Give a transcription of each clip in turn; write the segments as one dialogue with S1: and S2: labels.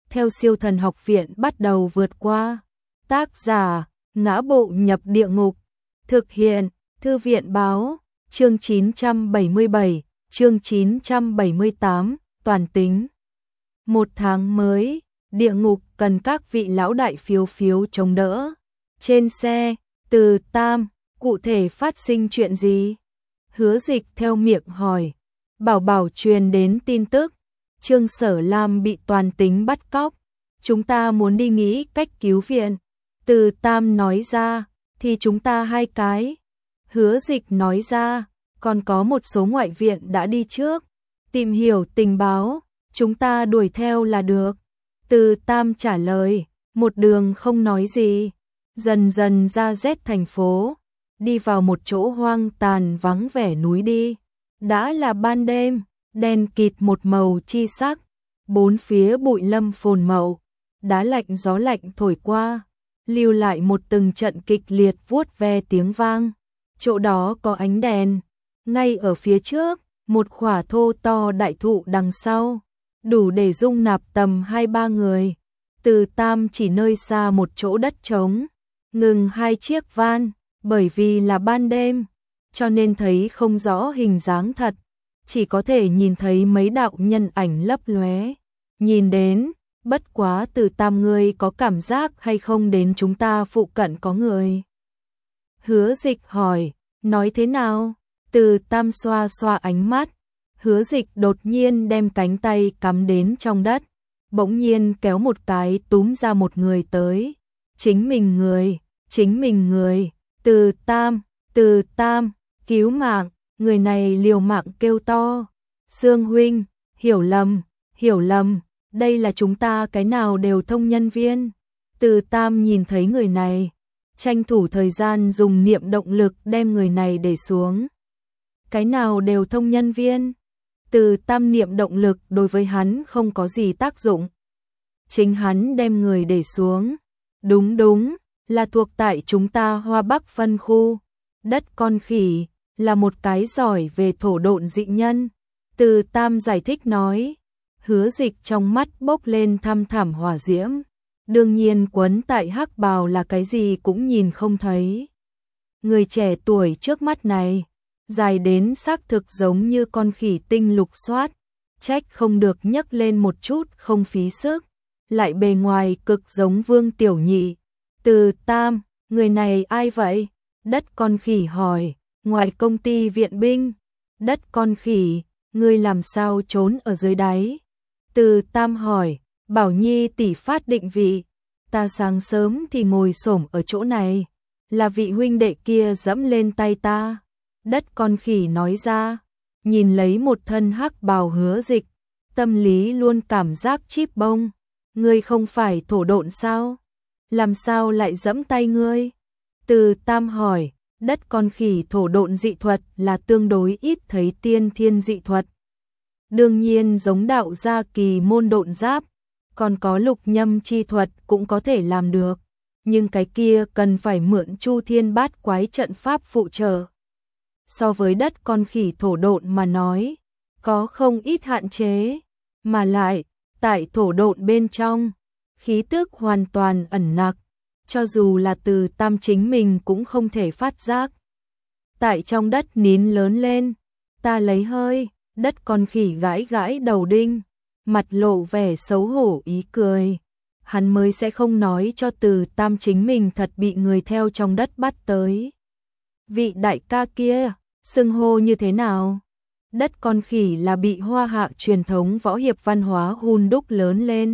S1: theo Siêu Thần Học Viện bắt đầu vượt qua. Tác giả: Ngã Bộ Nhập Địa Ngục. Thực hiện: Thư viện báo. Chương 977, chương 978, toàn tính. Một tháng mới, địa ngục cần các vị lão đại phiếu phiếu chống đỡ. Trên xe, Từ Tam, cụ thể phát sinh chuyện gì? Hứa Dịch theo miệng hỏi. Bảo Bảo truyền đến tin tức, Trương Sở Lam bị toàn tính bắt cóc. Chúng ta muốn đi nghĩ cách cứu viện. Từ Tam nói ra, thì chúng ta hai cái. Hứa Dịch nói ra, còn có một số ngoại viện đã đi trước. Tìm hiểu tình báo, chúng ta đuổi theo là được. Từ Tam trả lời, một đường không nói gì. Dần dần ra Z thành phố, đi vào một chỗ hoang tàn vắng vẻ núi đi. Đã là ban đêm, đen kịt một màu chi sắc, bốn phía bụi lâm phồn mậu, đá lạnh gió lạnh thổi qua, lưu lại một từng trận kịch liệt vuốt ve tiếng vang. Chỗ đó có ánh đèn, ngay ở phía trước, một khỏa thô to đại thụ đằng sau, đủ để dung nạp tầm 2-3 người. Từ Tam chỉ nơi xa một chỗ đất trống, ngừng hai chiếc van, bởi vì là ban đêm, cho nên thấy không rõ hình dáng thật, chỉ có thể nhìn thấy mấy đạo nhân ảnh lấp lóe. Nhìn đến, bất quá Từ Tam ngươi có cảm giác hay không đến chúng ta phụ cận có người? Hứa Dịch hỏi, nói thế nào? Từ Tam xoa xoa ánh mắt, Hứa Dịch đột nhiên đem cánh tay cắm đến trong đất, bỗng nhiên kéo một cái túm ra một người tới. Chính mình người, Từ Tam, cứu mạng, người này liều mạng kêu to. Sương huynh, hiểu lầm, đây là chúng ta cái nào đều thông nhân viên. Từ Tam nhìn thấy người này, tranh thủ thời gian dùng niệm động lực đem người này để xuống. Cái nào đều thông nhân viên? Từ Tam niệm động lực đối với hắn không có gì tác dụng. Chính hắn đem người để xuống. Đúng, là thuộc tại chúng ta Hoa Bắc phân khu. Đất con khỉ, là một cái giỏi về thổ độn dị nhân. Từ Tam giải thích nói. Hứa Dịch trong mắt bốc lên thăm thẳm hỏa diễm. Đương nhiên quấn tại hắc bào là cái gì cũng nhìn không thấy. Người trẻ tuổi trước mắt này, dài đến xác thực giống như con khỉ tinh lục xoát, trách không được nhấc lên một chút không phí sức, lại bề ngoài cực giống Vương Tiểu Nhị. Từ Tam, người này ai vậy? Đất con khỉ hỏi. Ngoài công ty viện binh. Đất con khỉ, ngươi làm sao trốn ở dưới đáy? Từ Tam hỏi. Bảo Nhi tỷ phát định vị, ta sáng sớm thì ngồi xổm ở chỗ này, là vị huynh đệ kia dẫm lên tay ta. Đất con khỉ nói ra, nhìn lấy một thân hắc bào Hứa Dịch, tâm lý luôn cảm giác chíp bông. Ngươi không phải thổ độn sao? Làm sao lại dẫm tay ngươi? Từ Tam hỏi. Đất con khỉ thổ độn dị thuật là tương đối ít thấy tiên thiên dị thuật. Đương nhiên giống đạo gia kỳ môn độn giáp, còn có lục nhâm chi thuật cũng có thể làm được, nhưng cái kia cần phải mượn Chu Thiên Bát Quái trận pháp phụ trợ. So với đất con khỉ thổ độn mà nói, có không ít hạn chế, mà lại, tại thổ độn bên trong, khí tức hoàn toàn ẩn nặc, cho dù là Từ Tam chính mình cũng không thể phát giác. Tại trong đất nín lớn lên, ta lấy hơi, đất con khỉ gãi gãi đầu đinh, mặt lộ vẻ xấu hổ ý cười. Hắn mới sẽ không nói cho Từ Tam chính mình thật bị người theo trong đất bắt tới. Vị đại ca kia, xưng hô như thế nào? Đất con khỉ là bị Hoa Hạ truyền thống võ hiệp văn hóa hun đúc lớn lên.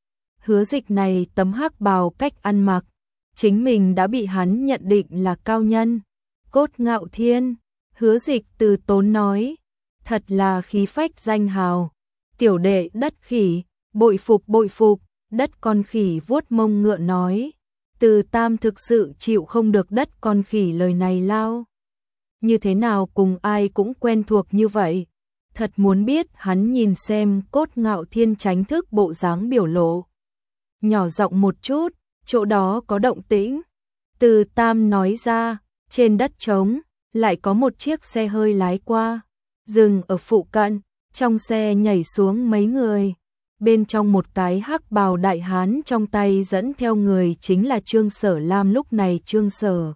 S1: Hứa Dịch này tấm hắc bào cách ăn mặc, chính mình đã bị hắn nhận định là cao nhân. Cốt Ngạo Thiên, Hứa Dịch từ tốn nói, thật là khí phách danh hào. Tiểu đệ đất khỉ, bội phục, đất con khỉ vuốt mông ngựa nói. Từ Tam thực sự chịu không được đất con khỉ lời này lao. Như thế nào cùng ai cũng quen thuộc như vậy. Thật muốn biết hắn nhìn xem Cốt Ngạo Thiên tránh thức bộ dáng biểu lộ. Nhỏ giọng một chút, chỗ đó có động tĩnh. Từ Tam nói ra, trên đất trống, lại có một chiếc xe hơi lái qua, dừng ở phụ cận, trong xe nhảy xuống mấy người. bên trong một cái hắc bào đại hán trong tay dẫn theo người chính là Trương Sở Lam. Lúc này Trương Sở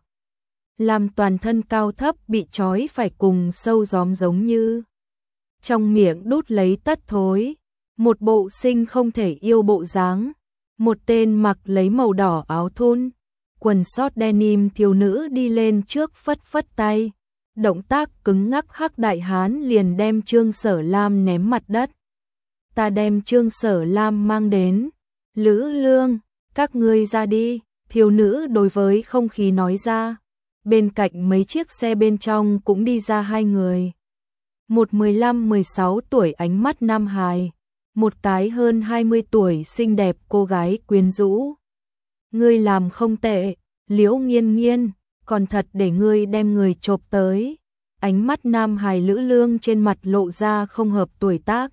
S1: Lam toàn thân cao thấp bị trói phải cùng sâu gióm giống như trong miệng đút lấy tất thối, một bộ sinh không thể yêu bộ dáng. Một tên mặc lấy màu đỏ áo thun, quần sót denim thiếu nữ đi lên trước phất phất tay, động tác cứng ngắc. Hắc đại hán liền đem Trương Sở Lam ném mặt đất. Ta đem Trương Sở Lam mang đến. Lữ Lương, các ngươi ra đi, thiếu nữ đối với không khí nói ra. Bên cạnh mấy chiếc xe bên trong cũng đi ra hai người. Một 15-16 tuổi ánh mắt nam hài, một cái hơn 20 tuổi xinh đẹp cô gái quyến rũ. Ngươi làm không tệ, Liễu Nghiên Nghiên, còn thật để ngươi đem người chộp tới. Ánh mắt nam hài Lữ Lương trên mặt lộ ra không hợp tuổi tác,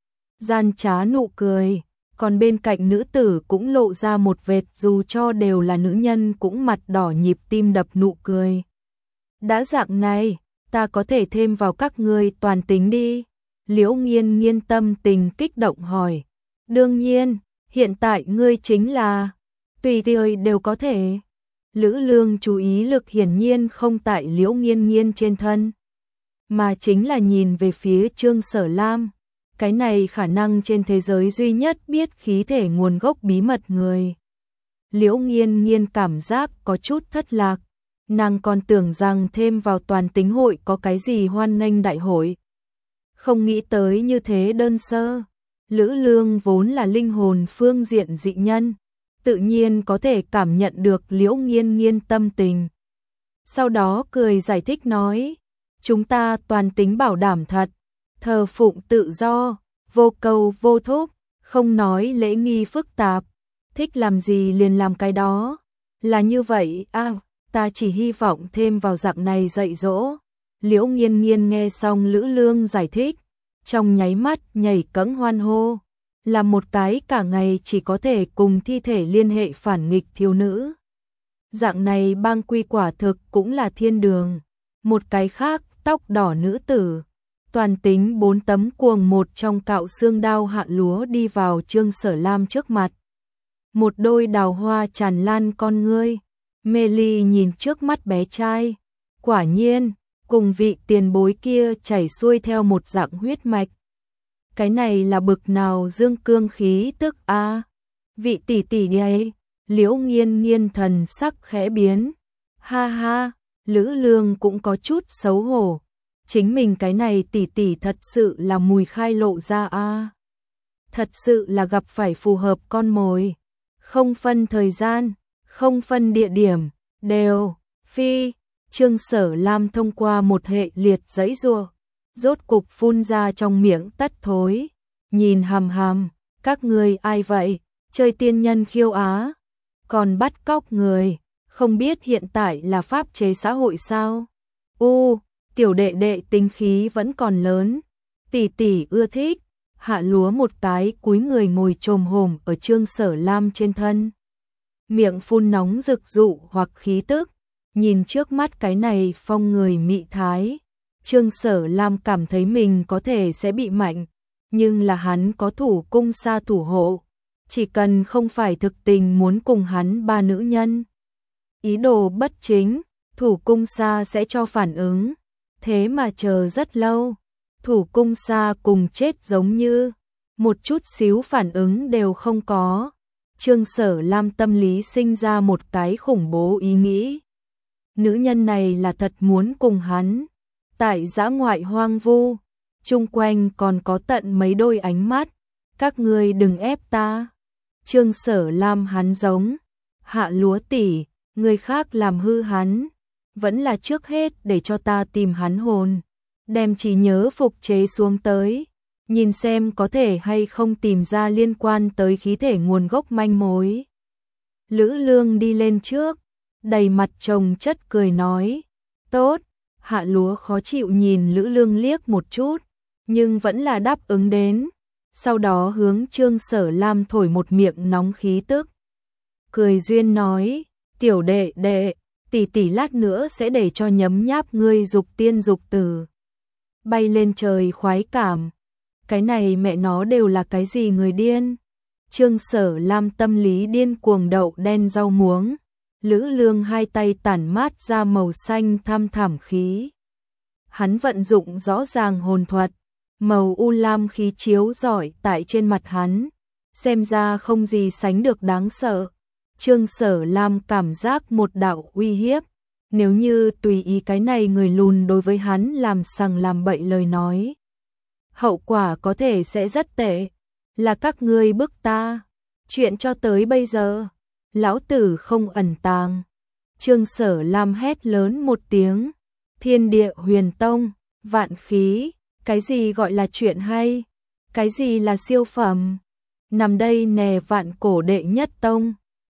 S1: gian trá nụ cười, còn bên cạnh nữ tử cũng lộ ra một vệt dù cho đều là nữ nhân cũng mặt đỏ nhịp tim đập nụ cười. Đã dạng này, ta có thể thêm vào các ngươi toàn tính đi. Liễu Nghiên Nghiên tâm tình kích động hỏi. Đương nhiên, hiện tại ngươi chính là tùy tiện đều có thể. Lữ Lương chú ý lực hiển nhiên không tại Liễu Nghiên Nghiên trên thân, mà chính là nhìn về phía Trương Sở Lam. Cái này khả năng trên thế giới duy nhất biết khí thể nguồn gốc bí mật người. Liễu Nghiên Nghiên cảm giác có chút thất lạc, nàng còn tưởng rằng thêm vào toàn tính hội có cái gì hoan nghênh đại hội. Không nghĩ tới như thế đơn sơ. Lữ Lương vốn là linh hồn phương diện dị nhân, tự nhiên có thể cảm nhận được Liễu Nghiên Nghiên tâm tình. Sau đó cười giải thích nói, chúng ta toàn tính bảo đảm thật, thờ phụng tự do, vô cầu vô thúc, không nói lễ nghi phức tạp, thích làm gì liền làm cái đó. Là như vậy à, ta chỉ hy vọng thêm vào dạng này dạy dỗ. Liễu Nghiên Nghiên nghe xong Lữ Lương giải thích, trong nháy mắt nhảy cẫng hoan hô, là một cái cả ngày chỉ có thể cùng thi thể liên hệ phản nghịch thiếu nữ. Dạng này bang quy quả thực cũng là thiên đường. Một cái khác, tóc đỏ nữ tử, toàn tính 4 tấm cuồng một trong cạo xương đao Hạ Lúa đi vào Trương Sở Lam trước mặt. Một đôi đào hoa tràn lan con ngươi, mê ly nhìn trước mắt bé trai. Quả nhiên, cùng vị tiền bối kia chảy xuôi theo một dạng huyết mạch. Cái này là bực nào dương cương khí tức a. Vị tỷ tỷ ấy, Liễu Nghiên Nghiên thần sắc khẽ biến. Ha ha, Lữ Lương cũng có chút xấu hổ. Chính mình cái này tỷ tỷ thật sự là mùi khai lộ ra a. Thật sự là gặp phải phù hợp con mồi. Không phân thời gian, không phân địa điểm, đều phi. Trương Sở Lam thông qua một hệ liệt giãy giụa, rốt cục phun ra trong miệng tất thối, nhìn hàm hàm, các ngươi ai vậy, chơi tiên nhân khiêu á, còn bắt cóc người, không biết hiện tại là pháp chế xã hội sao? Tiểu đệ đệ tính khí vẫn còn lớn, tỷ tỷ ưa thích. Hạ Lúa một cái cúi người ngồi chồm hổm ở Trương Sở Lam trên thân, miệng phun nóng rực dụ hoặc khí tức. Nhìn trước mắt cái này phong người mị thái, Trương Sở Lam cảm thấy mình có thể sẽ bị mạnh, nhưng là hắn có thủ cung sa thủ hộ, chỉ cần không phải thực tình muốn cùng hắn ba nữ nhân. Ý đồ bất chính, thủ cung sa sẽ cho phản ứng, thế mà chờ rất lâu, thủ cung sa cùng chết giống như, một chút xíu phản ứng đều không có. Trương Sở Lam tâm lý sinh ra một cái khủng bố ý nghĩ. Nữ nhân này là thật muốn cùng hắn. Tại dã ngoại hoang vu, chung quanh còn có tận mấy đôi ánh mắt. Các ngươi đừng ép ta. Trương Sở Lam hắn giống. Hạ Lúa tỷ, người khác làm hư hắn. Vẫn là trước hết để cho ta tìm hắn hồn. Đem trí nhớ phục chế xuống tới. Nhìn xem có thể hay không tìm ra liên quan tới khí thể nguồn gốc manh mối. Lữ Lương đi lên trước, đầy mặt chồng chất cười nói, tốt. Hạ Lúa khó chịu nhìn Lữ Lương liếc một chút, nhưng vẫn là đáp ứng đến. Sau đó hướng Trương Sở Lam thổi một miệng nóng khí tức. Cười duyên nói, tiểu đệ đệ, tỷ tỷ lát nữa sẽ để cho nhấm nháp ngươi dục tiên dục tử. Bay lên trời khoái cảm. cái này mẹ nó đều là cái gì người điên. Trương Sở Lam tâm lý điên cuồng đậu đen rau muống, Lữ Lương hai tay tản mát ra màu xanh thăm thảm khí. Hắn vận dụng rõ ràng hồn thuật, màu u lam khí chiếu rọi tại trên mặt hắn, xem ra không gì sánh được đáng sợ. Trương Sở Lam cảm giác một đạo uy hiếp, nếu như tùy ý cái này người lùn đối với hắn làm sằng làm bậy lời nói, hậu quả có thể sẽ rất tệ. Là các ngươi bức ta, chuyện cho tới bây giờ, lão tử không ẩn tàng. Trương Sở Lam hét lớn một tiếng, Thiên Địa Huyền Tông, vạn khí, cái gì gọi là chuyện hay, cái gì là siêu phẩm, nằm đây nè vạn cổ đệ nhất tông.